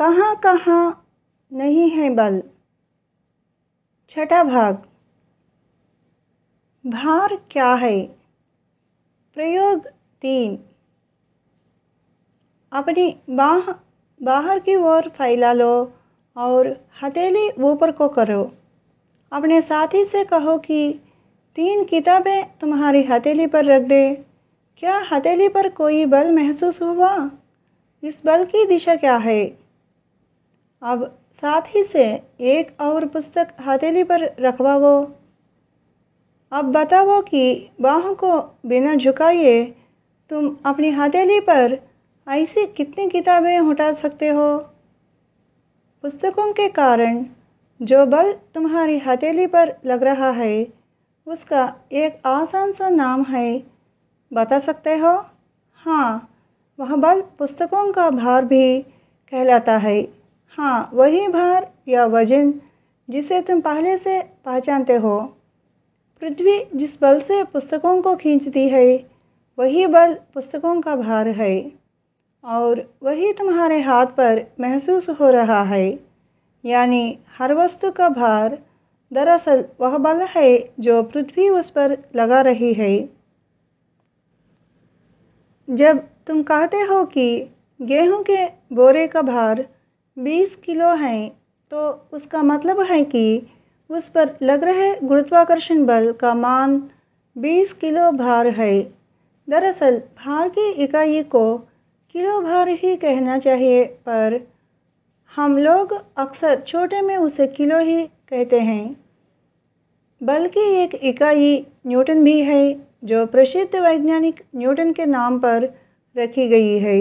कहाँ कहाँ नहीं है बल। छठा भाग। भार क्या है। प्रयोग 3। अपनी बाह बाहर की ओर फैला लो और हथेली ऊपर को करो। अपने साथी से कहो कि 3 किताबें तुम्हारी हथेली पर रख दे। क्या हथेली पर कोई बल महसूस हुआ? इस बल की दिशा क्या है? अब साथी से एक और पुस्तक हथेली पर रखवाओ। अब बताओ कि बाहों को बिना झुकाए तुम अपनी हथेली पर ऐसी कितनी किताबें उठा सकते हो? पुस्तकों के कारण जो बल तुम्हारी हथेली पर लग रहा है उसका एक आसान सा नाम है, बता सकते हो? हाँ, वह बल पुस्तकों का भार भी कहलाता है। हाँ, वही भार या वजन जिसे तुम पहले से पहचानते हो। पृथ्वी जिस बल से पुस्तकों को खींचती है वही बल पुस्तकों का भार है और वही तुम्हारे हाथ पर महसूस हो रहा है। यानी हर वस्तु का भार दरअसल वह बल है जो पृथ्वी उस पर लगा रही है। जब तुम कहते हो कि गेहूं के बोरे का भार 20 किलो है तो उसका मतलब है कि उस पर लग रहे गुरुत्वाकर्षण बल का मान 20 किलो भार है। दरअसल भार की इकाई को किलो भार ही कहना चाहिए, पर हम लोग अक्सर छोटे में उसे किलो ही कहते हैं। बल्कि एक इकाई न्यूटन भी है जो प्रसिद्ध वैज्ञानिक न्यूटन के नाम पर रखी गई है।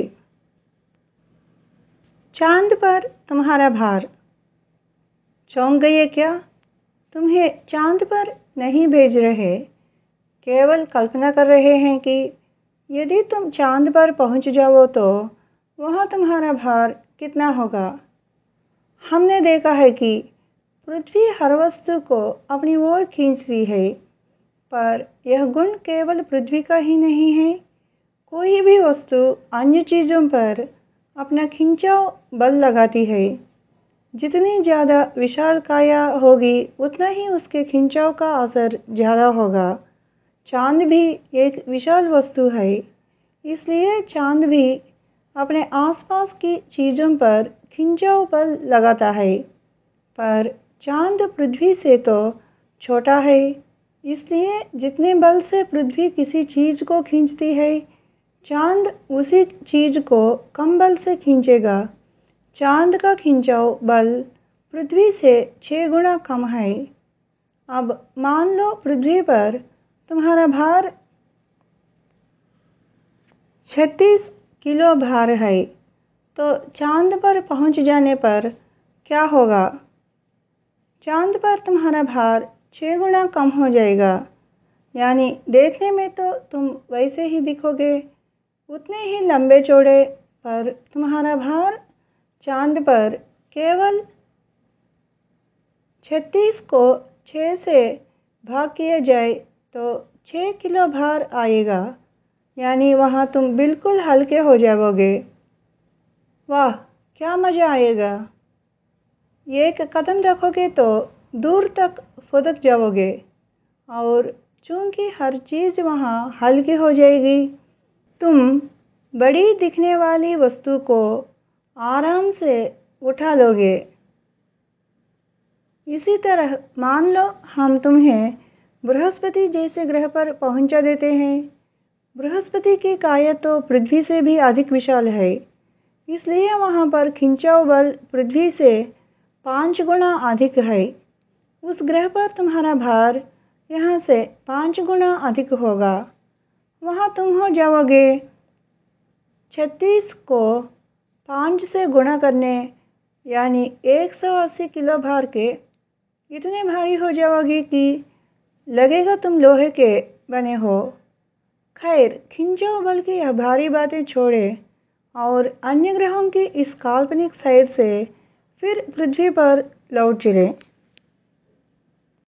चांद पर तुम्हारा भार। चौंक गए क्या? तुम्हें चांद पर नहीं भेज रहे, केवल कल्पना कर रहे हैं कि यदि तुम चांद पर पहुंच जाओ तो वहाँ तुम्हारा भार कितना होगा। हमने देखा है कि पृथ्वी हर वस्तु को अपनी ओर खींचती है, पर यह गुण केवल पृथ्वी का ही नहीं है। कोई भी वस्तु अन्य चीज़ों पर अपना खिंचाव बल लगाती है। जितनी ज़्यादा विशाल काया होगी उतना ही उसके खिंचाव का असर ज़्यादा होगा। चांद भी एक विशाल वस्तु है, इसलिए चांद भी अपने आसपास की चीज़ों पर खिंचाव बल लगाता है। पर चांद पृथ्वी से तो छोटा है, इसलिए जितने बल से पृथ्वी किसी चीज़ को खींचती है चांद उसी चीज़ को कम बल से खींचेगा। चांद का खिंचाव बल पृथ्वी से 6 गुना कम है। अब मान लो पृथ्वी पर तुम्हारा भार 36 किलो भार है, तो चांद पर पहुंच जाने पर क्या होगा? चांद पर तुम्हारा भार 6 गुना कम हो जाएगा। यानी देखने में तो तुम वैसे ही दिखोगे, उतने ही लंबे चौड़े, पर तुम्हारा भार चांद पर केवल 36 को 6 से भाग किया जाए तो 6 किलो भार आएगा। यानी वहाँ तुम बिल्कुल हल्के हो जाओगे। वाह, क्या मज़ा आएगा। एक कदम रखोगे तो दूर तक फुदक जाओगे और चूंकि हर चीज़ वहाँ हल्की हो जाएगी, तुम बड़ी दिखने वाली वस्तु को आराम से उठा लोगे। इसी तरह मान लो हम तुम्हें बृहस्पति जैसे ग्रह पर पहुंचा देते हैं। बृहस्पति की काया तो पृथ्वी से भी अधिक विशाल है, इसलिए वहाँ पर खिंचाव बल पृथ्वी से 5 गुना अधिक है। उस ग्रह पर तुम्हारा भार यहाँ से 5 गुना अधिक होगा। वहाँ तुम हो जाओगे 36 को 5 से गुणा करने, यानी 180 किलो भार के इतने भारी हो जाओगे कि लगेगा तुम लोहे के बने हो। खैर, खिंचाव बल की यह भारी बातें छोड़े और अन्य ग्रहों की इस काल्पनिक सैर से फिर पृथ्वी पर लौट चले।